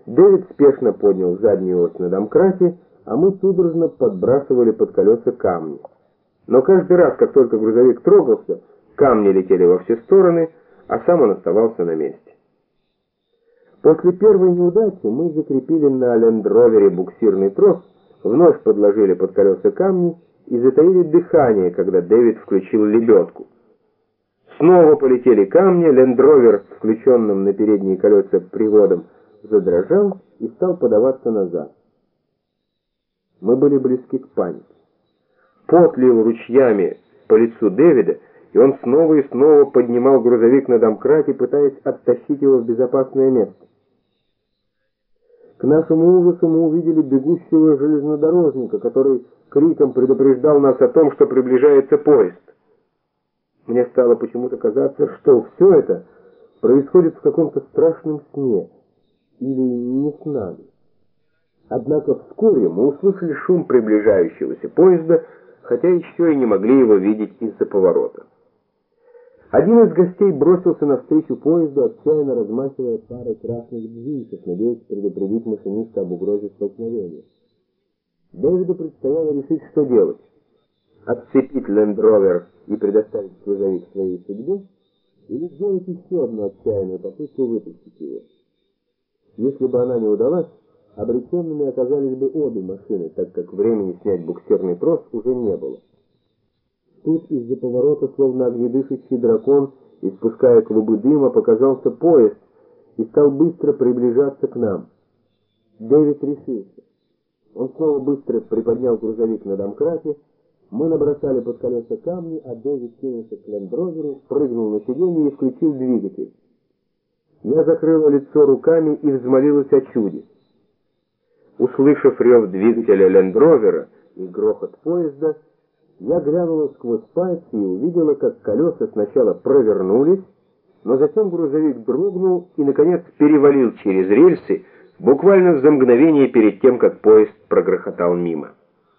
Дэвид спешно поднял заднюю ось на домкрате, а мы судорожно подбрасывали под колеса камни. Но каждый раз, как только грузовик трогался, камни летели во все стороны, а сам он оставался на месте. После первой неудачи мы закрепили на лендровере буксирный трос, вновь подложили под колеса камни и затаили дыхание, когда Дэвид включил лебедку. Снова полетели камни, лендровер с включенным на передние колеса приводом задрожал и стал подаваться назад. Мы были близки к панике. Пот лил ручьями по лицу Дэвида, и он снова и снова поднимал грузовик на домкрате, пытаясь оттащить его в безопасное место. К нашему ужасу мы увидели бегущего железнодорожника, который криком предупреждал нас о том, что приближается поезд. Мне стало почему-то казаться, что все это происходит в каком-то страшном сне, или не с нами. Однако вскоре мы услышали шум приближающегося поезда, хотя еще и не могли его видеть из-за поворота. Один из гостей бросился навстречу поезду, отчаянно размахивая парой красных джинсов, надеясь предупредить машиниста об угрозе столкновения. Дэвиду предстояло решить, что делать: отцепить лендровер и предоставить грузовик своей судьбе, или сделать еще одну отчаянную попытку вытащить его. Если бы она не удалась, обреченными оказались бы обе машины, так как времени снять буксирный трос уже не было. Тут из-за поворота, словно огнедышащий дракон, испуская клубы дыма, показался поезд и стал быстро приближаться к нам. Дэвид решился. Он снова быстро приподнял грузовик на домкрате, мы набросали под колеса камни, а Дэвид кинулся к лендроверу, прыгнул на сиденье и включил двигатель. Я закрыла лицо руками и взмолилась о чуде. Услышав рев двигателя лендровера и грохот поезда, я глянула сквозь пальцы и увидела, как колеса сначала провернулись, но затем грузовик дрогнул и, наконец, перевалил через рельсы, буквально за мгновение перед тем, как поезд прогрохотал мимо.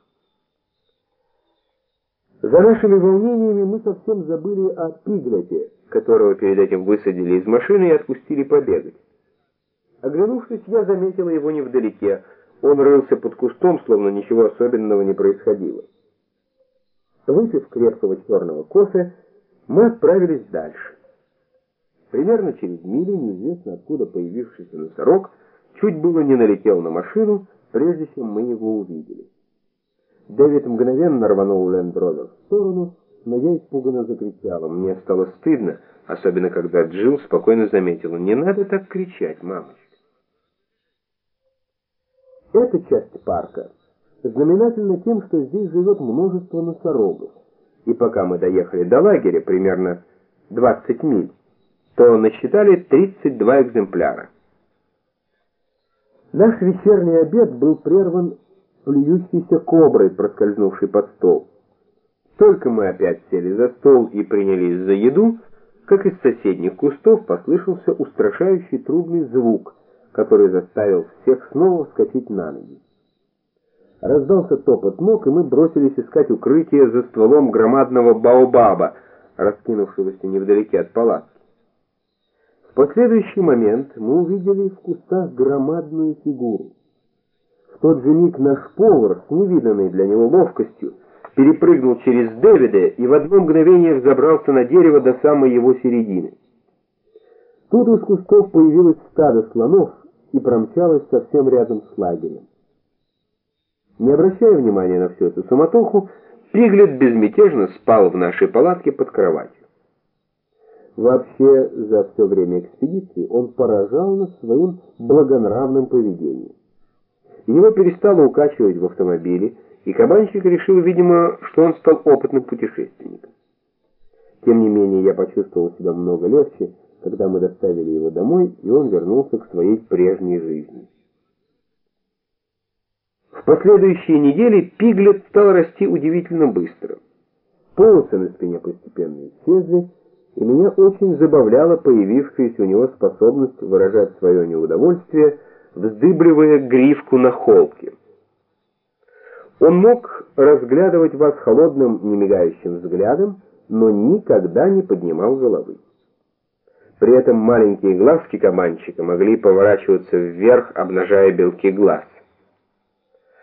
За нашими волнениями мы совсем забыли о Пиглете, которого перед этим высадили из машины и отпустили побегать. Оглянувшись, я заметила его невдалеке. Он рылся под кустом, словно ничего особенного не происходило. Выпив крепкого черного кофе, мы отправились дальше. Примерно через милю неизвестно откуда появившийся носорог чуть было не налетел на машину, прежде чем мы его увидели. Дэвид мгновенно рванул лендровер в сторону, но я испуганно закричала. Мне стало стыдно, особенно когда Джилл спокойно заметила: «Не надо так кричать, мамочка». Эта часть парка знаменательна тем, что здесь живет множество носорогов. И пока мы доехали до лагеря, примерно 20 миль, то насчитали 32 экземпляра. Наш вечерний обед был прерван плюющейся коброй, проскользнувшей под стол. Только мы опять сели за стол и принялись за еду, как из соседних кустов послышался устрашающий трубный звук, который заставил всех снова вскочить на ноги. Раздался топот ног, и мы бросились искать укрытие за стволом громадного баобаба, раскинувшегося невдалеке от палатки. В последующий момент мы увидели в кустах громадную фигуру. В тот же миг наш повар с невиданной для него ловкостью перепрыгнул через Дэвида и в одно мгновение взобрался на дерево до самой его середины. Тут из кустов появилось стадо слонов и промчалось совсем рядом с лагерем. Не обращая внимания на всю эту суматоху, Пиглет безмятежно спал в нашей палатке под кроватью. Вообще, за все время экспедиции он поражал нас своим благонравным поведением. Его перестало укачивать в автомобиле, и кабанчик решил, видимо, что он стал опытным путешественником. Тем не менее, я почувствовал себя много легче, когда мы доставили его домой, и он вернулся к своей прежней жизни. В последующие недели Пиглет стал расти удивительно быстро. Полосы на спине постепенно исчезли, и меня очень забавляла появившаяся у него способность выражать свое неудовольствие, вздыбливая гривку на холке. Он мог разглядывать вас холодным, немигающим взглядом, но никогда не поднимал головы. При этом маленькие глазки кабанчика могли поворачиваться вверх, обнажая белки глаз.